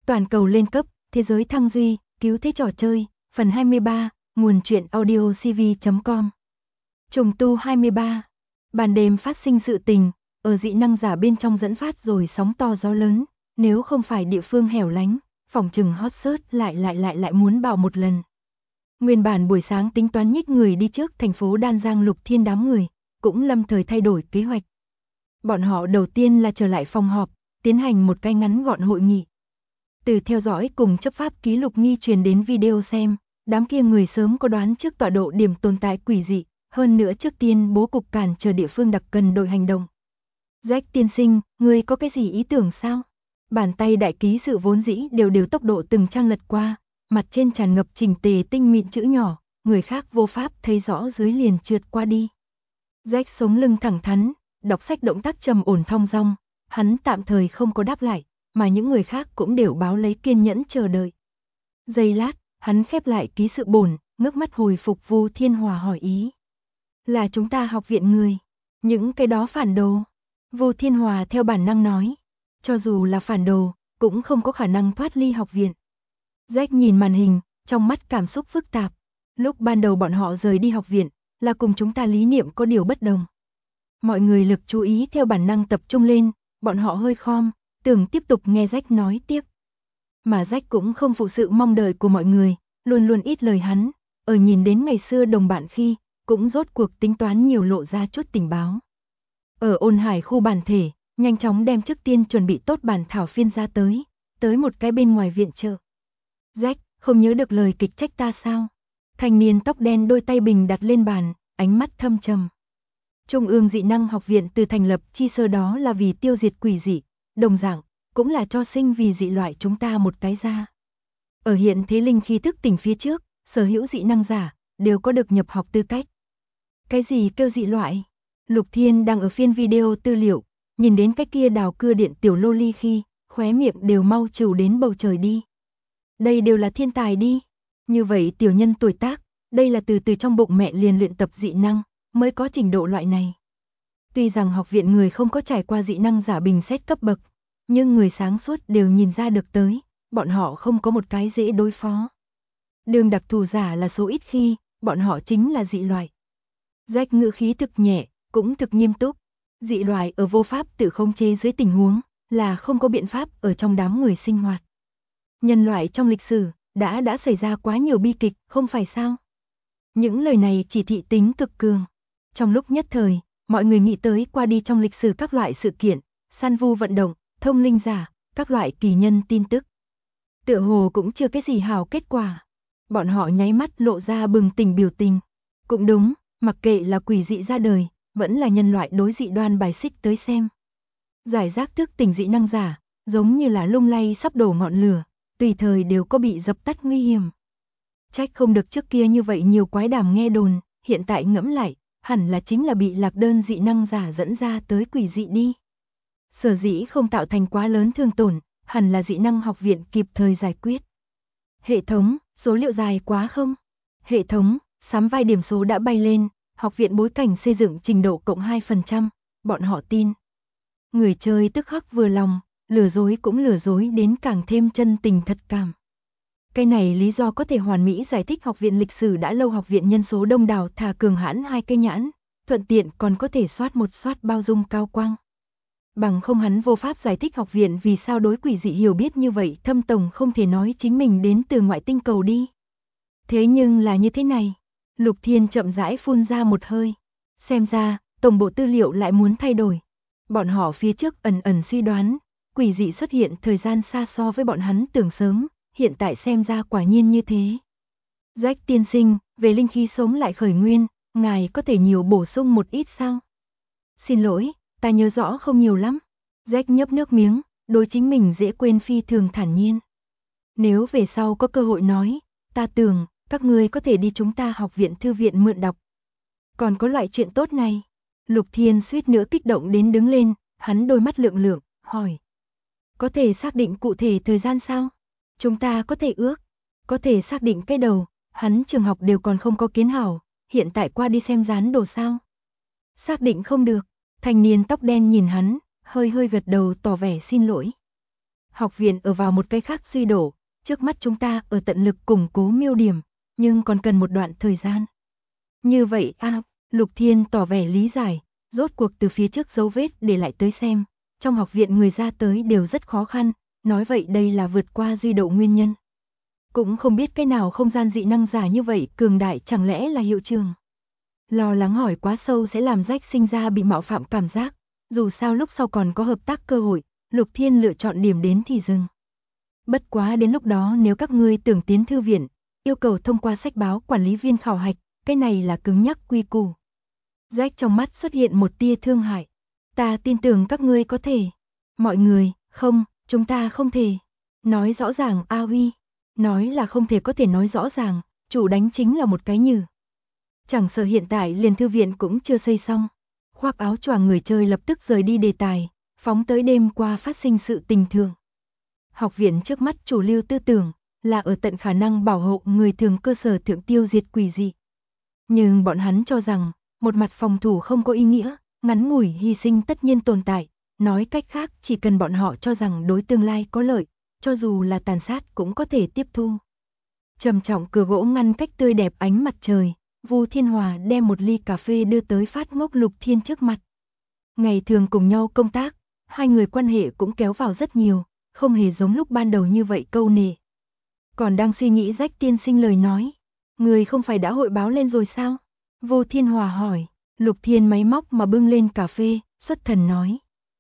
Toàn cầu lên cấp, thế giới thăng duy, cứu thế trò chơi, phần 23, nguồn truyện audio cv.com. Trùng tu 23. Ban đêm phát sinh sự tình, ở dị năng giả bên trong dẫn phát rồi sóng to gió lớn, nếu không phải địa phương hẻo lánh, phòng trừng hot search lại muốn bảo một lần. Nguyên bản buổi sáng tính toán nhích người đi trước thành phố Đan Giang Lục Thiên đám người, cũng lâm thời thay đổi kế hoạch. Bọn họ đầu tiên là trở lại phòng họp, tiến hành một cái ngắn gọn hội nghị. Từ theo dõi cùng chấp pháp ký lục nghi truyền đến video xem, đám kia người sớm có đoán trước tọa độ điểm tồn tại quỷ dị, hơn nữa trước tiên bố cục cản trở địa phương đặc cần đội hành động. Jack tiên sinh, ngươi có cái gì ý tưởng sao? Bàn tay đại ký sự vốn dĩ đều tốc độ từng trang lật qua, mặt trên tràn ngập chỉnh tề tinh mịn chữ nhỏ, người khác vô pháp thấy rõ dưới liền trượt qua đi. Jack sống lưng thẳng thắn, đọc sách động tác trầm ổn thong dong, hắn tạm thời không có đáp lại, mà những người khác cũng đều báo lấy kiên nhẫn chờ đợi. Giây lát, hắn khép lại ký sự bổn, ngước mắt hồi phục Vu Thiên Hòa hỏi ý. Là chúng ta học viện người, những cái đó phản đồ. Vu Thiên Hòa theo bản năng nói, cho dù là phản đồ, cũng không có khả năng thoát ly học viện. Jack nhìn màn hình, trong mắt cảm xúc phức tạp. Lúc ban đầu bọn họ rời đi học viện, là cùng chúng ta lý niệm có điều bất đồng. Mọi người lực chú ý theo bản năng tập trung lên, bọn họ hơi khom, tưởng tiếp tục nghe Jack nói tiếp. Mà Jack cũng không phụ sự mong đợi của mọi người, luôn luôn ít lời hắn, ở nhìn đến ngày xưa đồng bạn khi, cũng rốt cuộc tính toán nhiều lộ ra chút tình báo. Ở Ôn Hải khu bản thể, nhanh chóng đem trước tiên chuẩn bị tốt bản thảo phiên ra tới một cái bên ngoài viện trợ. Jack, không nhớ được lời kịch trách ta sao? Thanh niên tóc đen đôi tay bình đặt lên bàn, ánh mắt thâm trầm. Trung ương dị năng học viện từ thành lập chi sơ đó là vì tiêu diệt quỷ dị, đồng dạng, cũng là cho sinh vì dị loại chúng ta một cái ra. Ở hiện thế linh khí thức tỉnh phía trước, sở hữu dị năng giả, đều có được nhập học tư cách. Cái gì kêu dị loại? Lục Thiên đang ở phiên video tư liệu, nhìn đến cái kia đào cưa điện tiểu lô ly khi, khóe miệng đều mau trừu đến bầu trời đi. Đây đều là thiên tài đi. Như vậy tiểu nhân tuổi tác, đây là từ trong bụng mẹ liền luyện tập dị năng, mới có trình độ loại này. Tuy rằng học viện người không có trải qua dị năng giả bình xét cấp bậc, nhưng người sáng suốt đều nhìn ra được tới, bọn họ không có một cái dễ đối phó. Đường đặc thù giả là số ít khi, bọn họ chính là dị loại. Jack ngữ khí thực nhẹ, cũng thực nghiêm túc. Dị loại ở vô pháp tự khống chế dưới tình huống, là không có biện pháp ở trong đám người sinh hoạt. Nhân loại trong lịch sử, đã xảy ra quá nhiều bi kịch, không phải sao? Những lời này chỉ thị tính cực cường. Trong lúc nhất thời, mọi người nghĩ tới qua đi trong lịch sử các loại sự kiện, săn vu vận động, thông linh giả, các loại kỳ nhân tin tức. Tựa hồ cũng chưa cái gì hảo kết quả. Bọn họ nháy mắt lộ ra bừng tỉnh biểu tình. Cũng đúng, mặc kệ là quỷ dị ra đời, vẫn là nhân loại đối dị đoan bài xích tới xem. Giải rác thức tỉnh dị năng giả, giống như là lung lay sắp đổ ngọn lửa, tùy thời đều có bị dập tắt nguy hiểm. Trách không được trước kia như vậy nhiều quái đàm nghe đồn, hiện tại ngẫm lại, hẳn là chính là bị lạc đơn dị năng giả dẫn ra tới quỷ dị đi. Sở dĩ không tạo thành quá lớn thương tổn, hẳn là dị năng học viện kịp thời giải quyết. Hệ thống, số liệu dài quá không? Hệ thống, sắm vai điểm số đã bay lên, học viện bối cảnh xây dựng trình độ cộng 2%, bọn họ tin. Người chơi tức khắc vừa lòng, lừa dối cũng lừa dối đến càng thêm chân tình thật cảm. Cái này lý do có thể hoàn mỹ giải thích học viện lịch sử đã lâu học viện nhân số đông đảo thà cường hãn 2 cây nhãn, thuận tiện còn có thể soát một soát bao dung cao quang. Bằng không hắn vô pháp giải thích học viện vì sao đối quỷ dị hiểu biết như vậy, thâm tổng không thể nói chính mình đến từ ngoại tinh cầu đi. Thế nhưng là như thế này, Lục Thiên chậm rãi phun ra một hơi. Xem ra, tổng bộ tư liệu lại muốn thay đổi. Bọn họ phía trước ẩn suy đoán, quỷ dị xuất hiện thời gian xa so với bọn hắn tưởng sớm, hiện tại xem ra quả nhiên như thế. Jack tiên sinh, về linh khí sống lại khởi nguyên, ngài có thể nhiều bổ sung một ít sao? Xin lỗi, ta nhớ rõ không nhiều lắm. Jack nhấp nước miếng, đối chính mình dễ quên phi thường thản nhiên. Nếu về sau có cơ hội nói, ta tưởng, các ngươi có thể đi chúng ta học viện thư viện mượn đọc. Còn có loại chuyện tốt này. Lục Thiên suýt nữa kích động đến đứng lên, hắn đôi mắt lượng, hỏi. Có thể xác định cụ thể thời gian sao? Chúng ta có thể ước, có thể xác định cái đầu, hắn trường học đều còn không có kiến hảo, hiện tại qua đi xem dán đồ sao? Xác định không được, thanh niên tóc đen nhìn hắn, hơi gật đầu tỏ vẻ xin lỗi. Học viện ở vào một cái khác suy đổ, trước mắt chúng ta ở tận lực củng cố miêu điểm, nhưng còn cần một đoạn thời gian. Như vậy Lục Thiên tỏ vẻ lý giải, rốt cuộc từ phía trước dấu vết để lại tới xem, trong học viện người ra tới đều rất khó khăn, nói vậy đây là vượt qua duy độ nguyên nhân. Cũng không biết cái nào không gian dị năng giả như vậy cường đại chẳng lẽ là hiệu trường. Lo lắng hỏi quá sâu sẽ làm Rách sinh ra bị mạo phạm cảm giác, dù sao lúc sau còn có hợp tác cơ hội, Lục Thiên lựa chọn điểm đến thì dừng. Bất quá đến lúc đó nếu các ngươi tưởng tiến thư viện, yêu cầu thông qua sách báo quản lý viên khảo hạch, cái này là cứng nhắc quy củ. Rách trong mắt xuất hiện một tia thương hại. Ta tin tưởng các ngươi có thể. Mọi người, không, chúng ta không thể. Nói rõ ràng A Huy. Nói là không thể có thể nói rõ ràng, chủ đánh chính là một cái nhừ. Chẳng sợ hiện tại liền thư viện cũng chưa xây xong. Khoác áo choàng người chơi lập tức rời đi đề tài, phóng tới đêm qua phát sinh sự tình thường. Học viện trước mắt chủ lưu tư tưởng là ở tận khả năng bảo hộ người thường cơ sở thượng tiêu diệt quỷ dị. Nhưng bọn hắn cho rằng, một mặt phòng thủ không có ý nghĩa, ngắn ngủi hy sinh tất nhiên tồn tại, nói cách khác chỉ cần bọn họ cho rằng đối tương lai có lợi, cho dù là tàn sát cũng có thể tiếp thu. Trầm trọng cửa gỗ ngăn cách tươi đẹp ánh mặt trời, Vu Thiên Hòa đem một ly cà phê đưa tới Phát Ngốc Lục Thiên trước mặt. Ngày thường cùng nhau công tác, hai người quan hệ cũng kéo vào rất nhiều, không hề giống lúc ban đầu như vậy câu nệ. Còn đang suy nghĩ Rách tiên sinh lời nói, người không phải đã hội báo lên rồi sao? Vu Thiên Hòa hỏi. Lục Thiên máy móc mà bưng lên cà phê, xuất thần nói.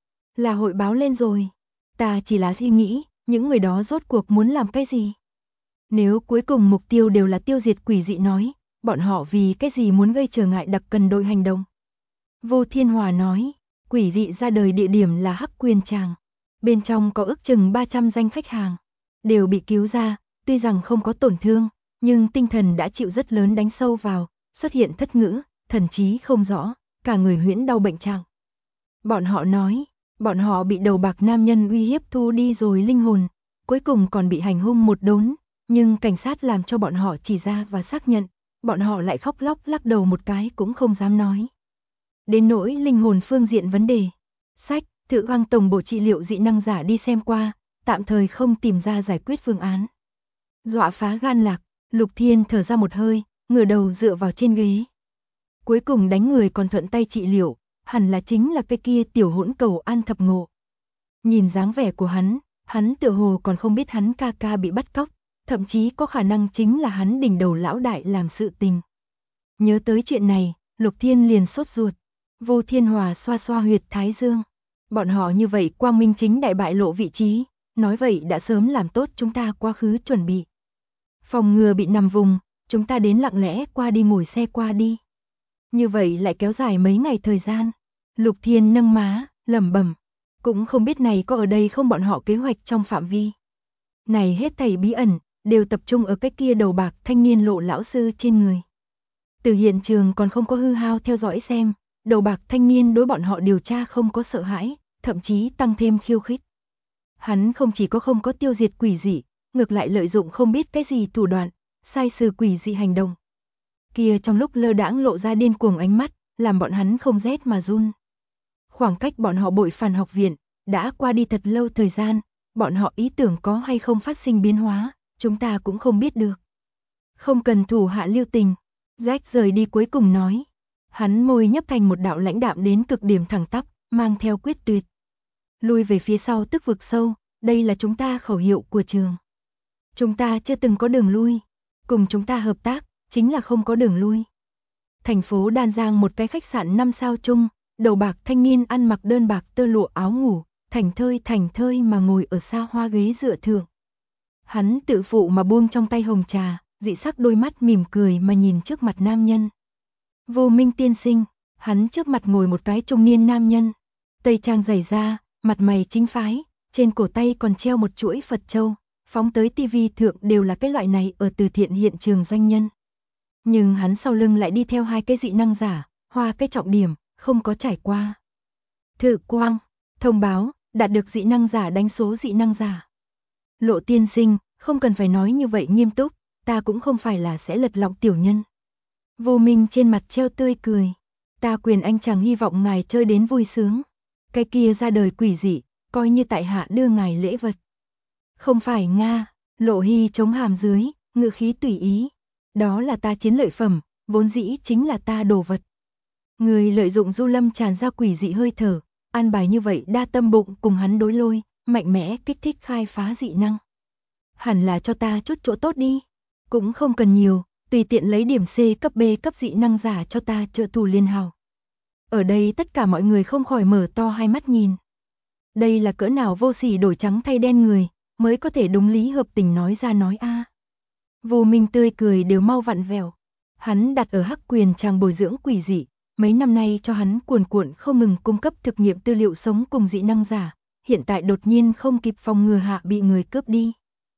Là hội báo lên rồi. Ta chỉ là suy nghĩ, những người đó rốt cuộc muốn làm cái gì? Nếu cuối cùng mục tiêu đều là tiêu diệt quỷ dị nói, bọn họ vì cái gì muốn gây trở ngại đặc cần đội hành động? Vô Thiên Hòa nói, quỷ dị ra đời địa điểm là Hắc Quyền Tràng. Bên trong có ước chừng 300 danh khách hàng. Đều bị cứu ra, tuy rằng không có tổn thương, nhưng tinh thần đã chịu rất lớn đánh sâu vào, xuất hiện thất ngữ, thần trí không rõ, cả người huyễn đau bệnh trạng. Bọn họ nói, bọn họ bị đầu bạc nam nhân uy hiếp thu đi rồi linh hồn, cuối cùng còn bị hành hung một đốn, nhưng cảnh sát làm cho bọn họ chỉ ra và xác nhận, bọn họ lại khóc lóc lắc đầu một cái cũng không dám nói. Đến nỗi linh hồn phương diện vấn đề, sách, Thự Hoang tổng bộ trị liệu dị năng giả đi xem qua, tạm thời không tìm ra giải quyết phương án. Dọa phá gan Lạc, Lục Thiên thở ra một hơi, ngửa đầu dựa vào trên ghế. Cuối cùng đánh người còn thuận tay trị liệu, hẳn là chính là cái kia tiểu hỗn cầu An Thập Ngộ. Nhìn dáng vẻ của hắn tựa hồ còn không biết hắn ca ca bị bắt cóc, thậm chí có khả năng chính là hắn đỉnh đầu lão đại làm sự tình. Nhớ tới chuyện này, Lục Thiên liền sốt ruột. Vô Thiên Hòa xoa xoa huyệt thái dương. Bọn họ như vậy quang minh chính đại bại lộ vị trí, nói vậy đã sớm làm tốt chúng ta quá khứ chuẩn bị. Phòng ngừa bị nằm vùng, chúng ta đến lặng lẽ qua đi ngồi xe qua đi. Như vậy lại kéo dài mấy ngày thời gian. Lục Thiên nâng má, lẩm bẩm, cũng không biết này có ở đây không bọn họ kế hoạch trong phạm vi. Này hết thảy bí ẩn, đều tập trung ở cái kia đầu bạc thanh niên Lộ lão sư trên người. Từ hiện trường còn không có hư hao theo dõi xem, đầu bạc thanh niên đối bọn họ điều tra không có sợ hãi, thậm chí tăng thêm khiêu khích. Hắn không chỉ có không có tiêu diệt quỷ dị, ngược lại lợi dụng không biết cái gì thủ đoạn, sai sử quỷ dị hành động. Kia trong lúc lơ đãng lộ ra điên cuồng ánh mắt, làm bọn hắn không rét mà run. Khoảng cách bọn họ bội phản học viện, đã qua đi thật lâu thời gian, bọn họ ý tưởng có hay không phát sinh biến hóa, chúng ta cũng không biết được. Không cần thủ hạ lưu tình, Jack rời đi cuối cùng nói. Hắn môi nhấp thành một đạo lãnh đạm đến cực điểm thẳng tắp, mang theo quyết tuyệt. Lui về phía sau tức vực sâu, đây là chúng ta khẩu hiệu của trường. Chúng ta chưa từng có đường lui, cùng chúng ta hợp tác, chính là không có đường lui. Thành phố Đan Giang một cái khách sạn 5 sao chung, đầu bạc thanh niên ăn mặc đơn bạc tơ lụa áo ngủ, thành thơi mà ngồi ở xa hoa ghế dựa thượng. Hắn tự phụ mà buông trong tay hồng trà, dị sắc đôi mắt mỉm cười mà nhìn trước mặt nam nhân. Vô Minh tiên sinh, hắn trước mặt ngồi một cái trung niên nam nhân, tây trang dày da, mặt mày chính phái, trên cổ tay còn treo một chuỗi Phật châu, phóng tới tivi thượng đều là cái loại này ở từ thiện hiện trường doanh nhân. Nhưng hắn sau lưng lại đi theo hai cái dị năng giả, hoa cái trọng điểm, không có trải qua. Thự quang, thông báo, đạt được dị năng giả đánh số dị năng giả. Lộ tiên sinh, không cần phải nói như vậy nghiêm túc, ta cũng không phải là sẽ lật lọng tiểu nhân. Vô Minh trên mặt treo tươi cười. Ta quyền anh chàng hy vọng ngài chơi đến vui sướng. Cái kia ra đời quỷ dị, coi như tại hạ đưa ngài lễ vật. Không phải Nga, Lộ Hy chống hàm dưới, ngữ khí tùy ý. Đó là ta chiến lợi phẩm, vốn dĩ chính là ta đồ vật. Người lợi dụng Du Lâm tràn ra quỷ dị hơi thở, an bài như vậy đa tâm bụng cùng hắn đối lôi, mạnh mẽ kích thích khai phá dị năng. Hẳn là cho ta chút chỗ tốt đi, cũng không cần nhiều, tùy tiện lấy điểm C cấp B cấp dị năng giả cho ta trợ thủ liên hào. Ở đây tất cả mọi người không khỏi mở to hai mắt nhìn. Đây là cỡ nào vô sỉ đổi trắng thay đen người, mới có thể đúng lý hợp tình nói ra nói a. Vô Minh tươi cười đều mau vặn vẹo. Hắn đặt ở Hắc Quyền Tràng bồi dưỡng quỷ dị, mấy năm nay cho hắn cuồn cuộn không ngừng cung cấp thực nghiệm tư liệu sống cùng dị năng giả, hiện tại đột nhiên không kịp phòng ngừa hạ bị người cướp đi.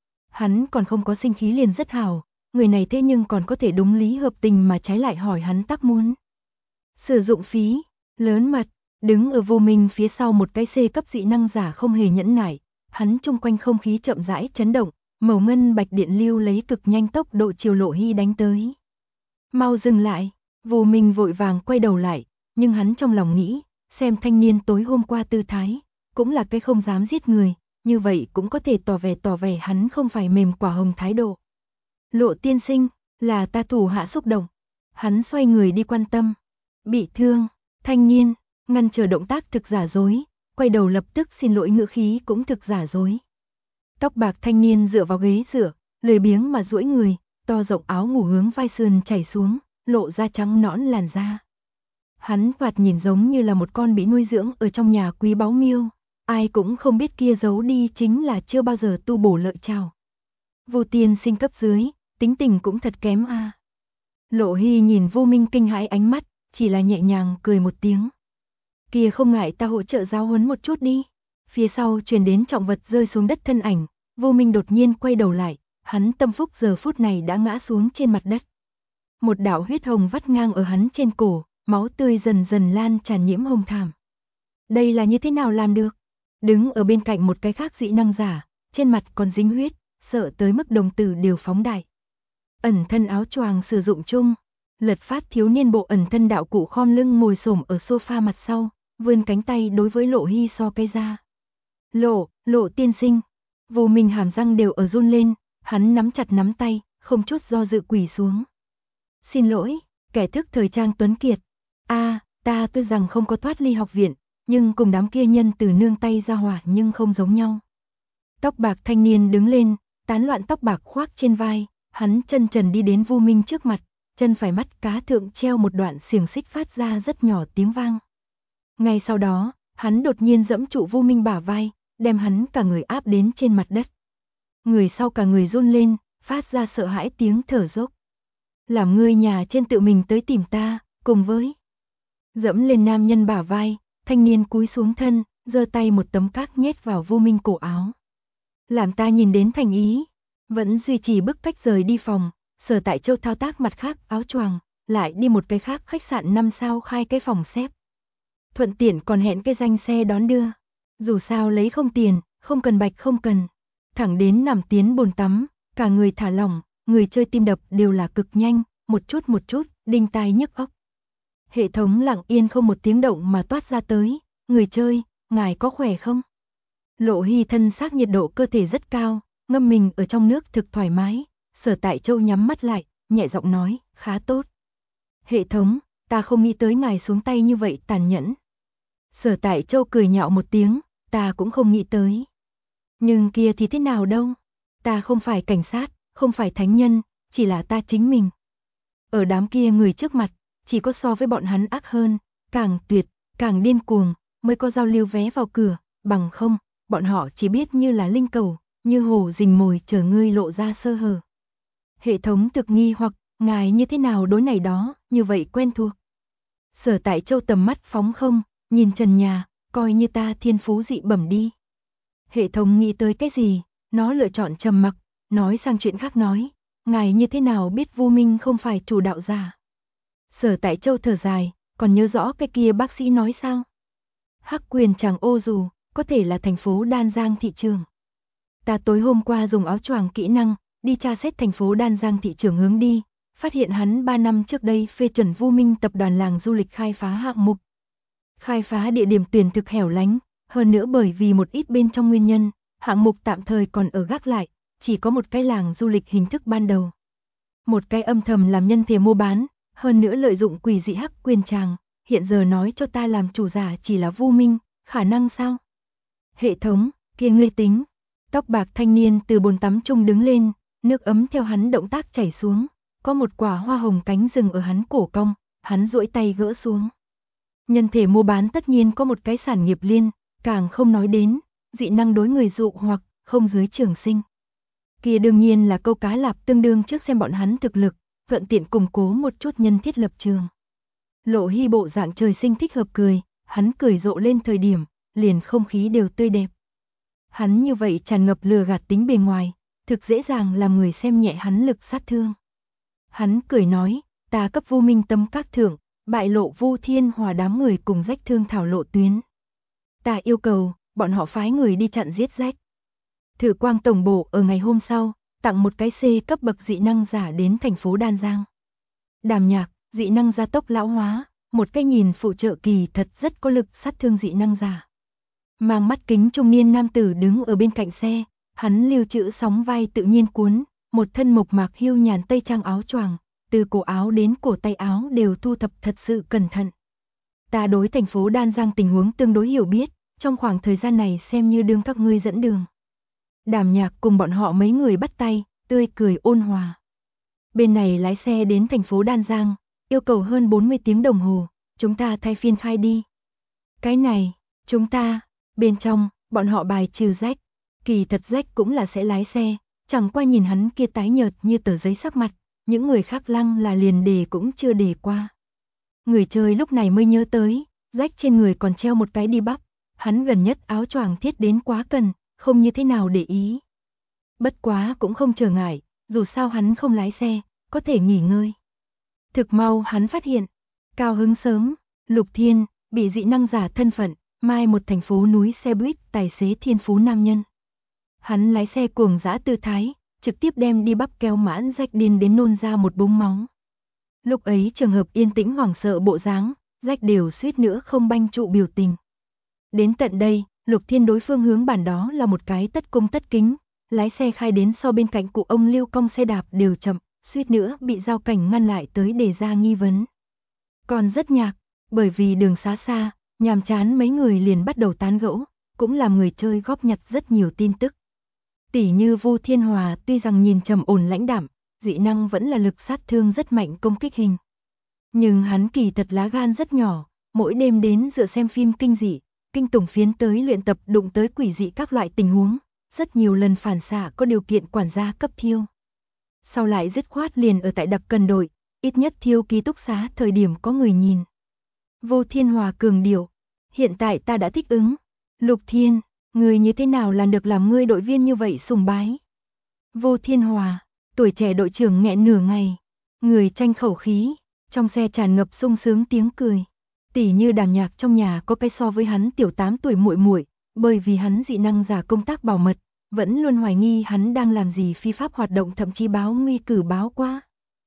Hắn còn không có sinh khí liền rất hào, người này thế nhưng còn có thể đúng lý hợp tình mà trái lại hỏi hắn tác muốn. Sử dụng phí, lớn mật, đứng ở Vô Minh phía sau một cái C cấp dị năng giả không hề nhẫn nại, hắn chung quanh không khí chậm rãi chấn động, màu ngân bạch điện lưu lấy cực nhanh tốc độ chiều Lộ Hy đánh tới. Mau dừng lại, Vô Minh vội vàng quay đầu lại, nhưng hắn trong lòng nghĩ, xem thanh niên tối hôm qua tư thái, cũng là cái không dám giết người, như vậy cũng có thể tỏ vẻ hắn không phải mềm quả hồng thái độ. Lộ tiên sinh, là ta thủ hạ xúc động, hắn xoay người đi quan tâm. Bị thương, thanh niên, ngăn chờ động tác thực giả dối, quay đầu lập tức xin lỗi ngữ khí cũng thực giả dối. Tóc bạc thanh niên dựa vào ghế dựa, lười biếng mà duỗi người, to rộng áo ngủ hướng vai sườn chảy xuống, lộ ra trắng nõn làn da. Hắn thoạt nhìn giống như là một con bị nuôi dưỡng ở trong nhà quý báu miêu, ai cũng không biết kia giấu đi chính là chưa bao giờ tu bổ lợi trào. Vô tiên sinh cấp dưới, tính tình cũng thật kém a. Lộ Hy nhìn Vô Minh kinh hãi ánh mắt, chỉ là nhẹ nhàng cười một tiếng. Kia không ngại ta hỗ trợ giáo huấn một chút đi. Phía sau truyền đến trọng vật rơi xuống đất thân ảnh, Vô Minh đột nhiên quay đầu lại, hắn tâm phúc giờ phút này đã ngã xuống trên mặt đất. Một đạo huyết hồng vắt ngang ở hắn trên cổ, máu tươi dần dần lan tràn nhiễm hồng thảm. Đây là như thế nào làm được? Đứng ở bên cạnh một cái khác dị năng giả, trên mặt còn dính huyết, sợ tới mức đồng tử đều phóng đại. Ẩn thân áo choàng sử dụng chung, Lật Phát thiếu niên bộ ẩn thân đạo cụ khom lưng ngồi xổm ở sofa mặt sau, vươn cánh tay đối với Lộ Hy so cây ra. Lộ tiên sinh. Vô Minh hàm răng đều ở run lên, hắn nắm chặt nắm tay, không chút do dự quỳ xuống. Xin lỗi, kẻ thức thời trang tuấn kiệt. Ta tuy rằng không có thoát ly học viện, nhưng cùng đám kia nhân từ nương tay ra hỏa nhưng không giống nhau. Tóc bạc thanh niên đứng lên, tán loạn tóc bạc khoác trên vai, hắn chân trần đi đến Vô Minh trước mặt, chân phải mắt cá thượng treo một đoạn xiềng xích phát ra rất nhỏ tiếng vang. Ngay sau đó, hắn đột nhiên giẫm trụ Vô Minh bả vai, đem hắn cả người áp đến trên mặt đất. Người sau cả người run lên, phát ra sợ hãi tiếng thở dốc. Làm ngươi nhà trên tự mình tới tìm ta, cùng với dẫm lên nam nhân bả vai, thanh niên cúi xuống thân, giơ tay một tấm cát nhét vào Vô Minh cổ áo. Làm ta nhìn đến thành ý, vẫn duy trì bức cách rời đi phòng, Sở Tại Châu thao tác mặt khác áo choàng, lại đi một cái khác khách sạn 5 sao khai cái phòng xếp. Thuận tiện còn hẹn cái danh xe đón đưa. Dù sao lấy không tiền, không cần bạch không cần. Thẳng đến nằm tiến bồn tắm, cả người thả lỏng, người chơi tim đập đều là cực nhanh, một chút, đinh tai nhức óc. Hệ thống lặng yên không một tiếng động mà toát ra tới, người chơi, ngài có khỏe không? Lộ Hy thân xác nhiệt độ cơ thể rất cao, ngâm mình ở trong nước thực thoải mái, Sở Tại Châu nhắm mắt lại, nhẹ giọng nói, khá tốt. Hệ thống, ta không nghĩ tới ngài xuống tay như vậy tàn nhẫn. Sở Tại Châu cười nhạo một tiếng, ta cũng không nghĩ tới. Nhưng kia thì thế nào đâu, ta không phải cảnh sát, không phải thánh nhân, chỉ là ta chính mình. Ở đám kia người trước mặt, chỉ có so với bọn hắn ác hơn, càng tuyệt, càng điên cuồng, mới có giao lưu vé vào cửa, bằng không, bọn họ chỉ biết như là linh cầu, như hổ rình mồi chờ ngươi lộ ra sơ hở. Hệ thống thực nghi hoặc, ngài như thế nào đối này đó, như vậy quen thuộc. Sở Tại Châu tầm mắt phóng không, nhìn trần nhà, coi như ta thiên phú dị bẩm đi. Hệ thống nghĩ tới cái gì, nó lựa chọn trầm mặc, nói sang chuyện khác nói, ngài như thế nào biết Vô Minh không phải chủ đạo giả. Sở Tại Châu thở dài, còn nhớ rõ cái kia bác sĩ nói sao? Hắc Quyền Tràng ô dù, có thể là thành phố Đan Giang thị trường. Ta tối hôm qua dùng áo choàng kỹ năng, đi tra xét thành phố Đan Giang thị trường hướng đi, phát hiện hắn 3 năm trước đây phê chuẩn Vô Minh tập đoàn làng du lịch khai phá hạng mục. Khai phá địa điểm tuyển thực hẻo lánh, hơn nữa bởi vì một ít bên trong nguyên nhân, hạng mục tạm thời còn ở gác lại, chỉ có một cái làng du lịch hình thức ban đầu. Một cái âm thầm làm nhân thể mua bán, hơn nữa lợi dụng quỷ dị hắc quyền tràng, hiện giờ nói cho ta làm chủ giả chỉ là Vu Minh, khả năng sao? Hệ thống, kia ngươi tính. Tóc bạc thanh niên từ bồn tắm chung đứng lên, nước ấm theo hắn động tác chảy xuống, có một quả hoa hồng cánh rừng ở hắn cổ cong, hắn duỗi tay gỡ xuống. Nhân thể mua bán tất nhiên có một cái sản nghiệp liên, càng không nói đến, dị năng đối người dụ hoặc không dưới trường sinh. Kia đương nhiên là câu cá lạp tương đương trước xem bọn hắn thực lực, thuận tiện củng cố một chút nhân thiết lập trường. Lộ Hy bộ dạng trời sinh thích hợp cười, hắn cười rộ lên thời điểm, liền không khí đều tươi đẹp. Hắn như vậy tràn ngập lừa gạt tính bề ngoài, thực dễ dàng làm người xem nhẹ hắn lực sát thương. Hắn cười nói, ta cấp Vu Minh tâm các thưởng, bại lộ Vu Thiên Hòa đám người cùng rách thương thảo lộ tuyến. Ta yêu cầu, bọn họ phái người đi chặn giết rách. Thử Quang tổng bộ ở ngày hôm sau, tặng một cái C cấp bậc dị năng giả đến thành phố Đan Giang. Đàm Nhạc, dị năng gia tốc lão hóa, một cái nhìn phụ trợ kỳ thật rất có lực sát thương dị năng giả. Mang mắt kính trung niên nam tử đứng ở bên cạnh xe, hắn lưu trữ sóng vai tự nhiên cuốn, một thân mộc mạc hiu nhàn tây trang áo choàng, từ cổ áo đến cổ tay áo đều thu thập thật sự cẩn thận. Ta đối thành phố Đan Giang tình huống tương đối hiểu biết, trong khoảng thời gian này xem như đương các ngươi dẫn đường. Đàm Nhạc cùng bọn họ mấy người bắt tay, tươi cười ôn hòa. Bên này lái xe đến thành phố Đan Giang, yêu cầu hơn 40 tiếng đồng hồ, chúng ta thay phiên khai đi. Cái này, chúng ta, bên trong, bọn họ bài trừ rách. Kỳ thật rách cũng là sẽ lái xe, chẳng qua nhìn hắn kia tái nhợt như tờ giấy sắc mặt, những người khác lăng là liền đề cũng chưa đề qua. Người chơi lúc này mới nhớ tới, rách trên người còn treo một cái đi bắp, hắn gần nhất áo choàng thiết đến quá cần, không như thế nào để ý. Bất quá cũng không trở ngại, dù sao hắn không lái xe, có thể nghỉ ngơi. Thực mau hắn phát hiện, cao hứng sớm, Lục Thiên, bị dị năng giả thân phận, mai một thành phố núi xe buýt tài xế thiên phú nam nhân. Hắn lái xe cuồng dã tư thái, trực tiếp đem đi bắp kéo mãn rách điên đến nôn ra một búng máu. Lúc ấy trường hợp yên tĩnh hoảng sợ bộ dáng, rách đều suýt nữa không banh trụ biểu tình. Đến tận đây, Lục Thiên đối phương hướng bản đó là một cái tất cung tất kính, lái xe khai đến so bên cạnh cụ ông Lưu cong xe đạp đều chậm, suýt nữa bị giao cảnh ngăn lại tới đề ra nghi vấn. Còn rất nhạc, bởi vì đường xá xa, nhàm chán mấy người liền bắt đầu tán gẫu, cũng làm người chơi góp nhặt rất nhiều tin tức. Tỷ như Vu Thiên Hòa tuy rằng nhìn trầm ổn lãnh đạm, dị năng vẫn là lực sát thương rất mạnh công kích hình. Nhưng hắn kỳ thật lá gan rất nhỏ, mỗi đêm đến dựa xem phim kinh dị, kinh tủng phiến tới luyện tập đụng tới quỷ dị các loại tình huống, rất nhiều lần phản xạ có điều kiện quản gia cấp thiêu. Sau lại dứt khoát liền ở tại đặc cần đội, ít nhất thiêu ký túc xá thời điểm có người nhìn. Vô Thiên Hòa cường điệu, hiện tại ta đã thích ứng. Lục Thiên, người như thế nào làm được làm ngươi đội viên như vậy sùng bái? Vô Thiên Hòa, tuổi trẻ đội trưởng nghẹn nửa ngày, người tranh khẩu khí, trong xe tràn ngập sung sướng tiếng cười. Tỷ như Đàm Nhạc trong nhà có cái so với hắn tiểu 8 tuổi muội muội, bởi vì hắn dị năng giả công tác bảo mật, vẫn luôn hoài nghi hắn đang làm gì phi pháp hoạt động, thậm chí báo nguy cử báo qua.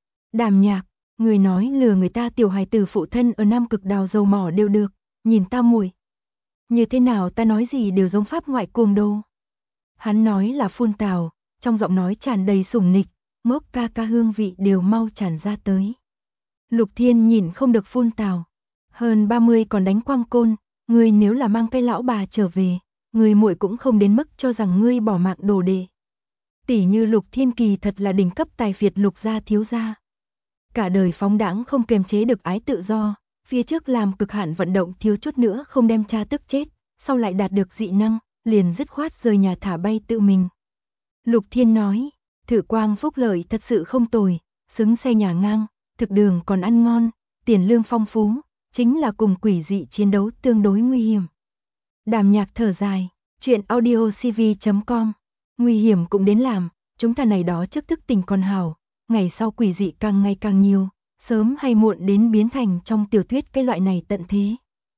Đàm Nhạc, người nói lừa người ta tiểu hài tử phụ thân ở Nam Cực đào dầu mỏ đều được, nhìn ta muội. Như thế nào ta nói gì đều giống pháp ngoại cuồng đô. Hắn nói là phun tào, trong giọng nói tràn đầy sủng nịch, mốc ca ca hương vị đều mau tràn ra tới. Lục Thiên nhìn không được phun tào. Hơn 30 còn đánh quang côn, ngươi nếu là mang cái lão bà trở về, người muội cũng không đến mức cho rằng ngươi bỏ mạng đồ đệ. Tỷ như Lục Thiên kỳ thật là đỉnh cấp tài phiệt Lục gia thiếu gia. Cả đời phóng đãng không kiềm chế được ái tự do, phía trước làm cực hạn vận động thiếu chút nữa không đem cha tức chết, sau lại đạt được dị năng, liền dứt khoát rời nhà thả bay tự mình. Lục Thiên nói, Thử Quang phúc lợi thật sự không tồi, xứng xe nhà ngang, thực đường còn ăn ngon, tiền lương phong phú, chính là cùng quỷ dị chiến đấu tương đối nguy hiểm. Đàm Nhạc thở dài, chuyện audiocv.com, nguy hiểm cũng đến làm, chúng ta này đó trước thức tình còn hảo, ngày sau quỷ dị càng ngày càng nhiều, sớm hay muộn đến biến thành trong tiểu thuyết cái loại này tận thế.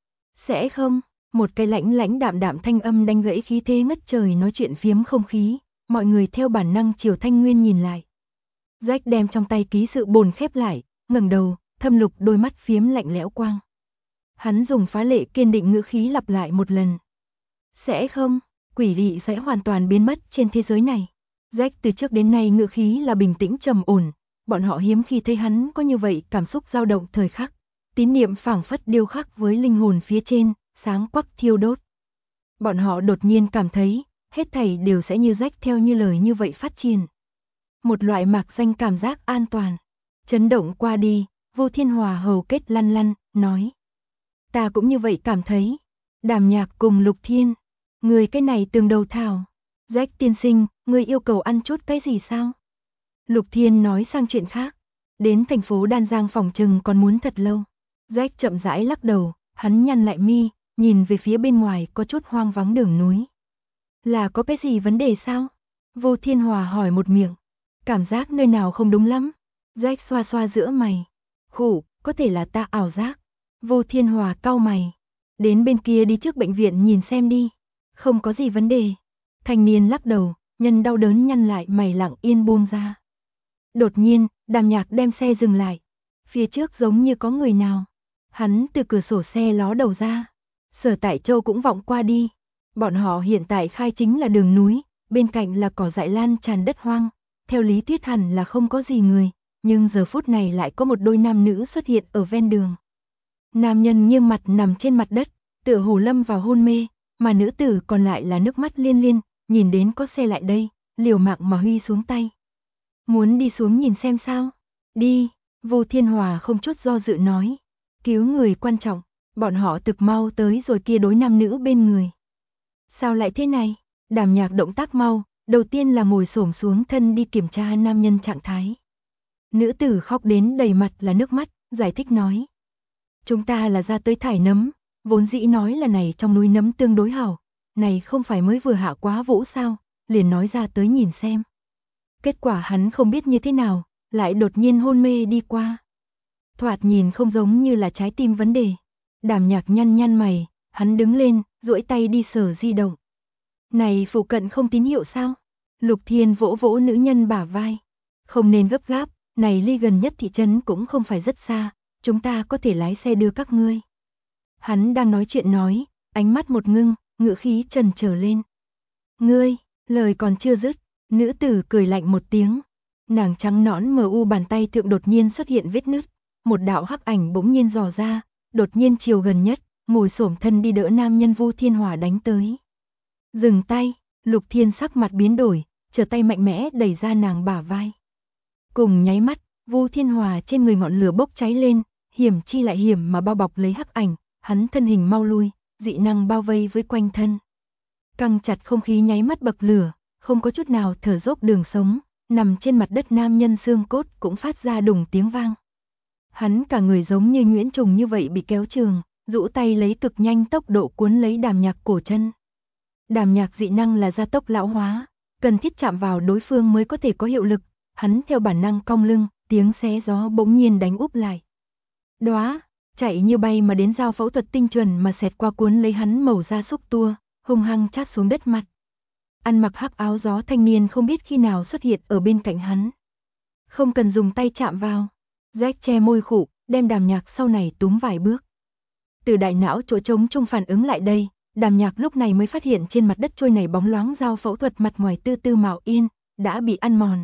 Sẽ không, một cái lãnh lãnh đạm đạm thanh âm đánh gãy khí thế ngất trời nói chuyện phiếm không khí, mọi người theo bản năng chiều Thanh Nguyên nhìn lại. Jack đem trong tay ký sự bồn khép lại, ngẩng đầu, thâm lục đôi mắt phiếm lạnh lẽo quang. Hắn dùng phá lệ kiên định ngữ khí lặp lại một lần. Sẽ không, quỷ dị sẽ hoàn toàn biến mất trên thế giới này. Jack từ trước đến nay ngữ khí là bình tĩnh trầm ổn, bọn họ hiếm khi thấy hắn có như vậy cảm xúc dao động thời khắc. Tín niệm phảng phất điêu khắc với linh hồn phía trên, sáng quắc thiêu đốt. Bọn họ đột nhiên cảm thấy, hết thảy đều sẽ như Jack theo như lời như vậy phát triển. Một loại mạc danh cảm giác an toàn. Chấn động qua đi, Vô Thiên Hòa hầu kết lăn lăn, nói. Ta cũng như vậy cảm thấy. Đàm Nhạc cùng Lục Thiên. Người cái này tường đầu thảo. Jack tiên sinh, người yêu cầu ăn chút cái gì sao? Lục Thiên nói sang chuyện khác. Đến thành phố Đan Giang phòng trừng còn muốn thật lâu. Jack chậm rãi lắc đầu, hắn nhăn lại mi, nhìn về phía bên ngoài có chút hoang vắng đường núi. Là có cái gì vấn đề sao? Vô Thiên Hòa hỏi một miệng. Cảm giác nơi nào không đúng lắm. Jack xoa xoa giữa mày. Khủ, có thể là ta ảo giác. Vô Thiên Hòa cau mày. Đến bên kia đi trước bệnh viện nhìn xem đi. Không có gì vấn đề. Thanh niên lắc đầu, nhân đau đớn nhăn lại mày lặng yên buông ra. Đột nhiên, Đàm Nhạc đem xe dừng lại. Phía trước giống như có người nào. Hắn từ cửa sổ xe ló đầu ra. Sở Tại Châu cũng vọng qua đi. Bọn họ hiện tại khai chính là đường núi, bên cạnh là cỏ dại lan tràn đất hoang. Theo lý thuyết hẳn là không có gì người, nhưng giờ phút này lại có một đôi nam nữ xuất hiện ở ven đường. Nam nhân nghiêng mặt nằm trên mặt đất, tựa hồ lâm vào hôn mê, mà nữ tử còn lại là nước mắt liên liên, nhìn đến có xe lại đây, liều mạng mà huy xuống tay. Muốn đi xuống nhìn xem sao? Đi, Vô Thiên Hòa không chút do dự nói. Cứu người quan trọng, bọn họ thực mau tới rồi kia đối nam nữ bên người. Sao lại thế này? Đàm Nhạc động tác mau, đầu tiên là ngồi xổm xuống thân đi kiểm tra nam nhân trạng thái. Nữ tử khóc đến đầy mặt là nước mắt, giải thích nói. Chúng ta là ra tới thải nấm, vốn dĩ nói là này trong núi nấm tương đối hảo, này không phải mới vừa hạ quá vũ sao, liền nói ra tới nhìn xem. Kết quả hắn không biết như thế nào, lại đột nhiên hôn mê đi qua. Thoạt nhìn không giống như là trái tim vấn đề. Đàm Nhạc nhăn nhăn mày, hắn đứng lên, duỗi tay đi sờ di động. Này phụ cận không tín hiệu sao? Lục Thiên vỗ vỗ nữ nhân bả vai. Không nên gấp gáp, này ly gần nhất thị trấn cũng không phải rất xa, chúng ta có thể lái xe đưa các ngươi. Hắn đang nói chuyện nói, ánh mắt một ngưng, ngữ khí trần trở lên. Ngươi, lời còn chưa dứt, nữ tử cười lạnh một tiếng. Nàng trắng nõn mờ u bàn tay thượng đột nhiên xuất hiện vết nứt, một đạo hắc ảnh bỗng nhiên dò ra, đột nhiên chiều gần nhất, ngồi xổm thân đi đỡ nam nhân Vu Thiên Hòa đánh tới. Dừng tay, Lục Thiên sắc mặt biến đổi, trở tay mạnh mẽ đẩy ra nàng bả vai. Cùng nháy mắt, Vu Thiên Hòa trên người ngọn lửa bốc cháy lên, hiểm chi lại hiểm mà bao bọc lấy hắc ảnh, hắn thân hình mau lui, dị năng bao vây với quanh thân. Căng chặt không khí nháy mắt bậc lửa, không có chút nào thở dốc đường sống, nằm trên mặt đất nam nhân xương cốt cũng phát ra đùng tiếng vang. Hắn cả người giống như nhuyễn trùng như vậy bị kéo trường, rũ tay lấy cực nhanh tốc độ cuốn lấy Đàm Nhạc cổ chân. Đàm Nhạc dị năng là gia tốc lão hóa, cần thiết chạm vào đối phương mới có thể có hiệu lực, hắn theo bản năng cong lưng, tiếng xé gió bỗng nhiên đánh úp lại. Đóa, chạy như bay mà đến dao phẫu thuật tinh chuẩn mà xẹt qua cuốn lấy hắn màu da xúc tua, hung hăng chát xuống đất mặt. Ăn mặc hắc áo gió thanh niên không biết khi nào xuất hiện ở bên cạnh hắn. Không cần dùng tay chạm vào. Jack che môi khụ, đem Đàm Nhạc sau này túm vài bước. Từ đại não chỗ trống trung phản ứng lại đây, Đàm Nhạc lúc này mới phát hiện trên mặt đất trôi nảy bóng loáng dao phẫu thuật mặt ngoài tư tư màu yên, đã bị ăn mòn.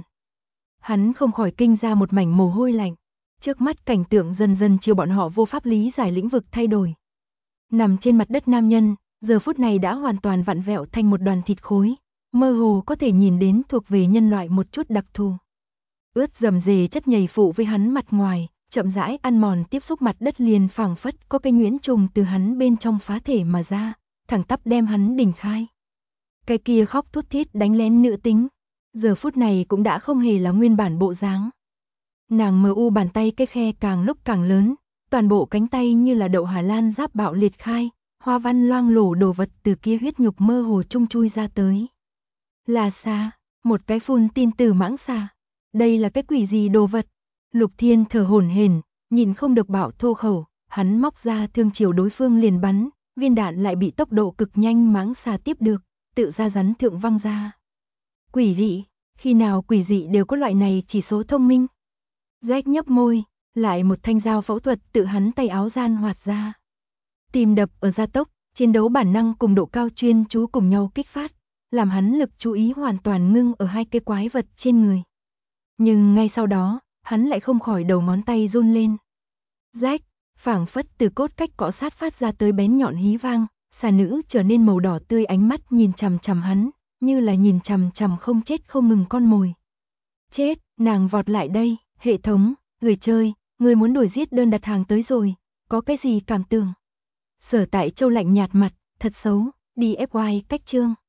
Hắn không khỏi kinh ra một mảnh mồ hôi lạnh. Trước mắt cảnh tượng dần dần chiều bọn họ vô pháp lý giải lĩnh vực thay đổi. Nằm trên mặt đất nam nhân, giờ phút này đã hoàn toàn vặn vẹo thành một đoàn thịt khối, mơ hồ có thể nhìn đến thuộc về nhân loại một chút đặc thù. Ướt rầm rề chất nhầy phụ với hắn mặt ngoài, chậm rãi ăn mòn tiếp xúc mặt đất liền phảng phất có cái nhuyễn trùng từ hắn bên trong phá thể mà ra, thẳng tắp đem hắn đỉnh khai. Cái kia khóc thút thít đánh lén nữ tính, giờ phút này cũng đã không hề là nguyên bản bộ dáng. Nàng mờ u bàn tay cái khe càng lúc càng lớn, toàn bộ cánh tay như là đậu Hà Lan giáp bạo liệt khai, hoa văn loang lổ đồ vật từ kia huyết nhục mơ hồ trung chui ra tới. Là xà, một cái phun tin từ mãng xà. Đây là cái quỷ gì đồ vật? Lục Thiên thở hổn hển, nhìn không được bảo thô khẩu, hắn móc ra thương chiều đối phương liền bắn, viên đạn lại bị tốc độ cực nhanh mãng xà tiếp được, tự ra rắn thượng văng ra. Quỷ dị, khi nào quỷ dị đều có loại này chỉ số thông minh. Jack nhấp môi, lại một thanh dao phẫu thuật tự hắn tay áo gian hoạt ra. Tim đập ở gia tốc, chiến đấu bản năng cùng độ cao chuyên chú cùng nhau kích phát, làm hắn lực chú ý hoàn toàn ngưng ở hai cái quái vật trên người. Nhưng ngay sau đó, hắn lại không khỏi đầu ngón tay run lên. Rách, phảng phất từ cốt cách cọ sát phát ra tới bén nhọn hí vang, xà nữ trở nên màu đỏ tươi ánh mắt nhìn chằm chằm hắn, như là nhìn chằm chằm không chết không ngừng con mồi. Chết, nàng vọt lại đây, hệ thống, người chơi, người muốn đuổi giết đơn đặt hàng tới rồi, có cái gì cảm tưởng? Sở Tại Châu lạnh nhạt mặt, thật xấu, đi FY cách chương.